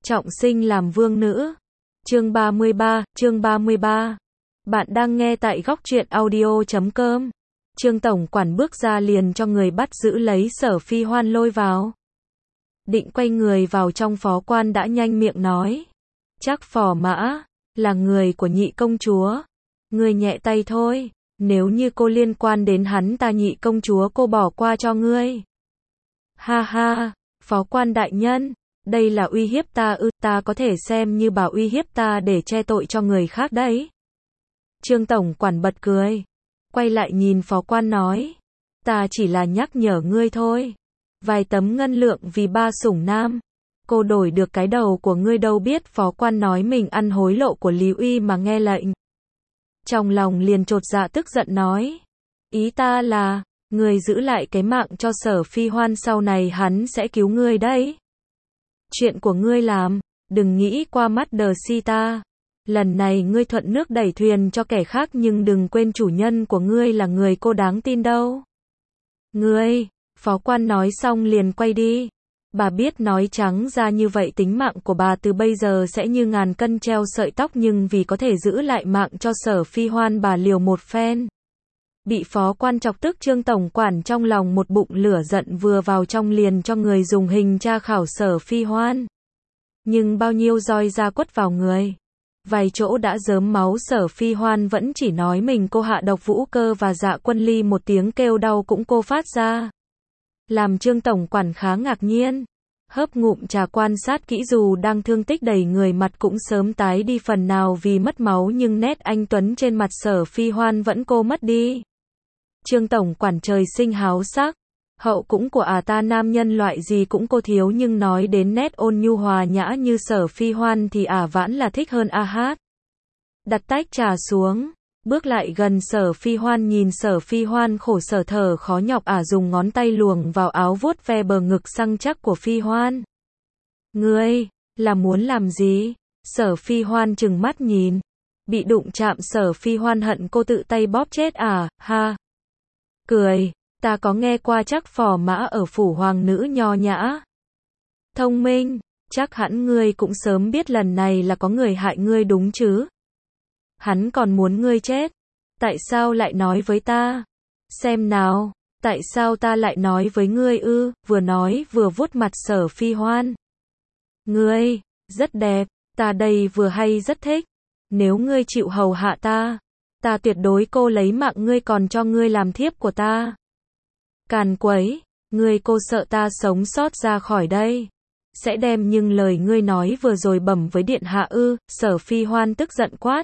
Trọng sinh làm vương nữ. Chương 33. Bạn đang nghe tại góc truyện audio.com. Trương tổng quản bước ra liền cho người bắt giữ lấy Sở Phi Hoan lôi vào. Định quay người vào trong, phó quan đã nhanh miệng nói. Chắc phò mã là người của nhị công chúa. Người nhẹ tay thôi, nếu như cô liên quan đến hắn ta, nhị công chúa cô bỏ qua cho ngươi. Ha ha, phó quan đại nhân, đây là uy hiếp ta ư? Ta có thể xem như bảo uy hiếp ta để che tội cho người khác đấy. Trương tổng quản bật cười, quay lại nhìn phó quan nói, ta chỉ là nhắc nhở ngươi thôi. Vài tấm ngân lượng vì 3 sủng nam, cô đổi được cái đầu của ngươi đâu biết. Phó quan nói mình ăn hối lộ của Lý Uy mà nghe lệnh. Trong lòng liền chột dạ tức giận nói, ý ta là, ngươi giữ lại cái mạng cho Sở Phi Hoan, sau này hắn sẽ cứu ngươi đấy. Chuyện của ngươi làm, đừng nghĩ qua mắt đờ si ta. Lần này ngươi thuận nước đẩy thuyền cho kẻ khác, nhưng đừng quên chủ nhân của ngươi là người cô đáng tin đâu. Ngươi, phó quan nói xong liền quay đi. Bà biết nói trắng ra như vậy tính mạng của bà từ bây giờ sẽ như ngàn cân treo sợi tóc, nhưng vì có thể giữ lại mạng cho Sở Phi Hoan, bà liều một phen. Bị phó quan chọc tức, Trương tổng quản trong lòng một bụng lửa giận, vừa vào trong liền cho người dùng hình tra khảo Sở Phi Hoan. Nhưng bao nhiêu roi ra quất vào người, vài chỗ đã rớm máu. Sở Phi Hoan vẫn chỉ nói mình cô hạ độc Vũ Cơ và Dạ Quân Ly, một tiếng kêu đau cũng cô phát ra. Làm Trương tổng quản khá ngạc nhiên, hớp ngụm trà quan sát kỹ, dù đang thương tích đầy người, mặt cũng sớm tái đi phần nào vì mất máu, nhưng nét anh tuấn trên mặt Sở Phi Hoan vẫn cô mất đi. Trương tổng quản trời sinh háo sắc, hậu cũng của ta, nam nhân loại gì cũng cô thiếu, nhưng nói đến nét ôn nhu hòa nhã như Sở Phi Hoan thì vãn là thích hơn hát. Đặt tách trà xuống, bước lại gần Sở Phi Hoan, nhìn Sở Phi Hoan khổ sở thở khó nhọc, dùng ngón tay luồn vào áo vuốt ve bờ ngực săn chắc của Phi Hoan. Ngươi, là muốn làm gì? Sở Phi Hoan trừng mắt nhìn, bị đụng chạm Sở Phi Hoan hận cô tự tay bóp chết ha. Cười, ta có nghe qua chắc phò mã ở phủ hoàng nữ nho nhã, thông minh, chắc hẳn ngươi cũng sớm biết lần này là có người hại ngươi đúng chứ? Hắn còn muốn ngươi chết, tại sao lại nói với ta? Xem nào, tại sao ta lại nói với ngươi ư? Vừa nói vừa vuốt mặt Sở Phi Hoan. Ngươi, rất đẹp, ta đây vừa hay rất thích. Nếu ngươi chịu hầu hạ ta tuyệt đối cô lấy mạng ngươi, còn cho ngươi làm thiếp của ta. Càn quấy, ngươi cô sợ ta sống sót ra khỏi đây, sẽ đem nhưng lời ngươi nói vừa rồi bẩm với điện hạ ư? Sở Phi Hoan tức giận quát.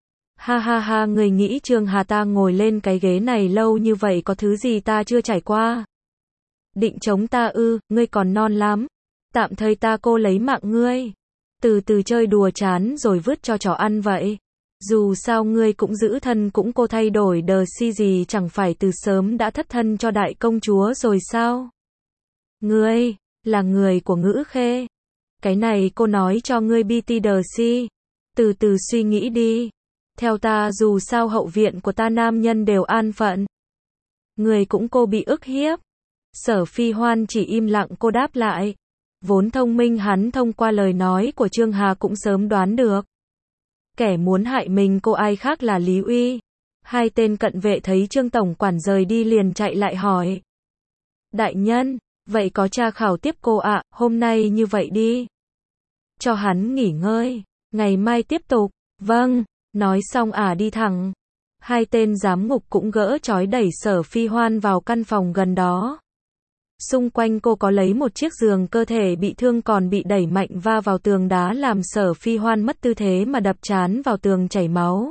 Ha, ngươi nghĩ Trương Hà ta ngồi lên cái ghế này lâu như vậy có thứ gì ta chưa trải qua? Định chống ta ư? Ngươi còn non lắm. Tạm thời ta cô lấy mạng ngươi, từ từ chơi đùa chán rồi vứt cho chó ăn vậy. Dù sao ngươi cũng giữ thân, cũng cô thay đổi đờ si gì, chẳng phải từ sớm đã thất thân cho đại công chúa rồi sao? Ngươi, là người của Ngữ Khê. Cái này cô nói cho ngươi BT đờ si. Từ từ suy nghĩ đi. Theo ta, dù sao hậu viện của ta nam nhân đều an phận. Ngươi cũng cô bị ức hiếp. Sở Phi Hoan chỉ im lặng, cô đáp lại. Vốn thông minh hắn thông qua lời nói của Trương Hà cũng sớm đoán được. Kẻ muốn hại mình cô ai khác là Lý Uy. Hai tên cận vệ thấy Trương tổng quản rời đi liền chạy lại hỏi. Đại nhân, vậy có tra khảo tiếp cô ạ? Hôm nay như vậy đi, cho hắn nghỉ ngơi, ngày mai tiếp tục. Vâng, nói xong đi thẳng. Hai tên giám ngục cũng gỡ trói đẩy Sở Phi Hoan vào căn phòng gần đó. Xung quanh cô có lấy một chiếc giường, cơ thể bị thương còn bị đẩy mạnh va vào tường đá, làm Sở Phi Hoan mất tư thế mà đập trán vào tường chảy máu.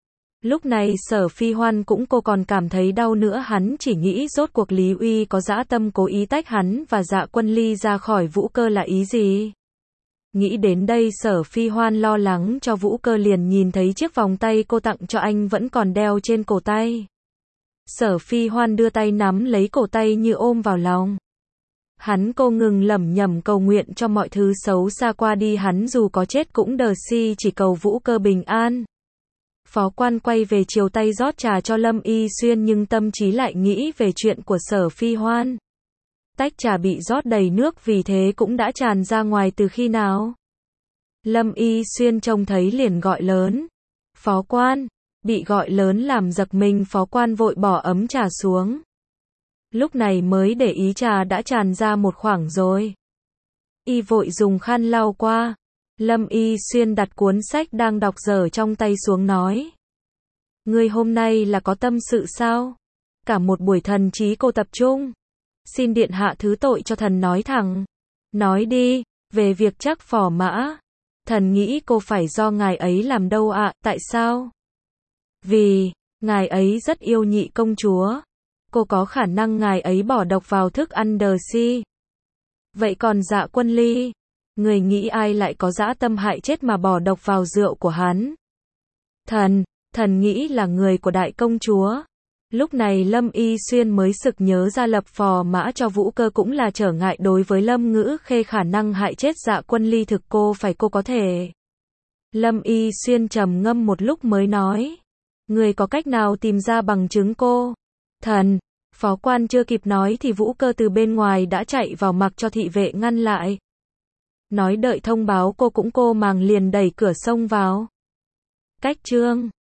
Lúc này Sở Phi Hoan cũng cô còn cảm thấy đau nữa, hắn chỉ nghĩ rốt cuộc Lý Uy có dã tâm cố ý tách hắn và Dạ Quân Ly ra khỏi Vũ Cơ là ý gì? Nghĩ đến đây Sở Phi Hoan lo lắng cho Vũ Cơ, liền nhìn thấy chiếc vòng tay cô tặng cho anh vẫn còn đeo trên cổ tay. Sở Phi Hoan đưa tay nắm lấy cổ tay như ôm vào lòng. Hắn cô ngừng lẩm nhẩm cầu nguyện cho mọi thứ xấu xa qua đi, hắn dù có chết cũng đờ si chỉ cầu Vũ Cơ bình an. Phó quan quay về chiều tay rót trà cho Lâm Y Xuyên, nhưng tâm trí lại nghĩ về chuyện của Sở Phi Hoan. Tách trà bị rót đầy nước, vì thế cũng đã tràn ra ngoài từ khi nào. Lâm Y Xuyên trông thấy liền gọi lớn. Phó quan, bị gọi lớn làm giật mình, phó quan vội bỏ ấm trà xuống. Lúc này mới để ý trà đã tràn ra một khoảng rồi. Y vội dùng khăn lau qua. Lâm Y Xuyên đặt cuốn sách đang đọc dở trong tay xuống nói. Ngươi hôm nay là có tâm sự sao? Cả một buổi thần trí cô tập trung. Xin điện hạ thứ tội cho thần nói thẳng. Nói đi, về việc Trác Phò Mã. Thần nghĩ cô phải do ngài ấy làm đâu ạ, tại sao? Vì, ngài ấy rất yêu nhị công chúa. Cô có khả năng ngài ấy bỏ độc vào thức ăn đờ si. Vậy còn Dạ Quân Ly? Người nghĩ ai lại có dã tâm hại chết mà bỏ độc vào rượu của hắn? Thần nghĩ là người của đại công chúa. Lúc này Lâm Y Xuyên mới sực nhớ ra lập Phò Mã cho Vũ Cơ cũng là trở ngại đối với Lâm Ngữ Khê, khả năng hại chết Dạ Quân Ly thực cô có thể. Lâm Y Xuyên trầm ngâm một lúc mới nói. Người có cách nào tìm ra bằng chứng cô? Phó quan chưa kịp nói thì Vũ Cơ từ bên ngoài đã chạy vào, mặc cho thị vệ ngăn lại. Nói đợi thông báo cô cũng cô màng liền đẩy cửa xông vào. Cách chương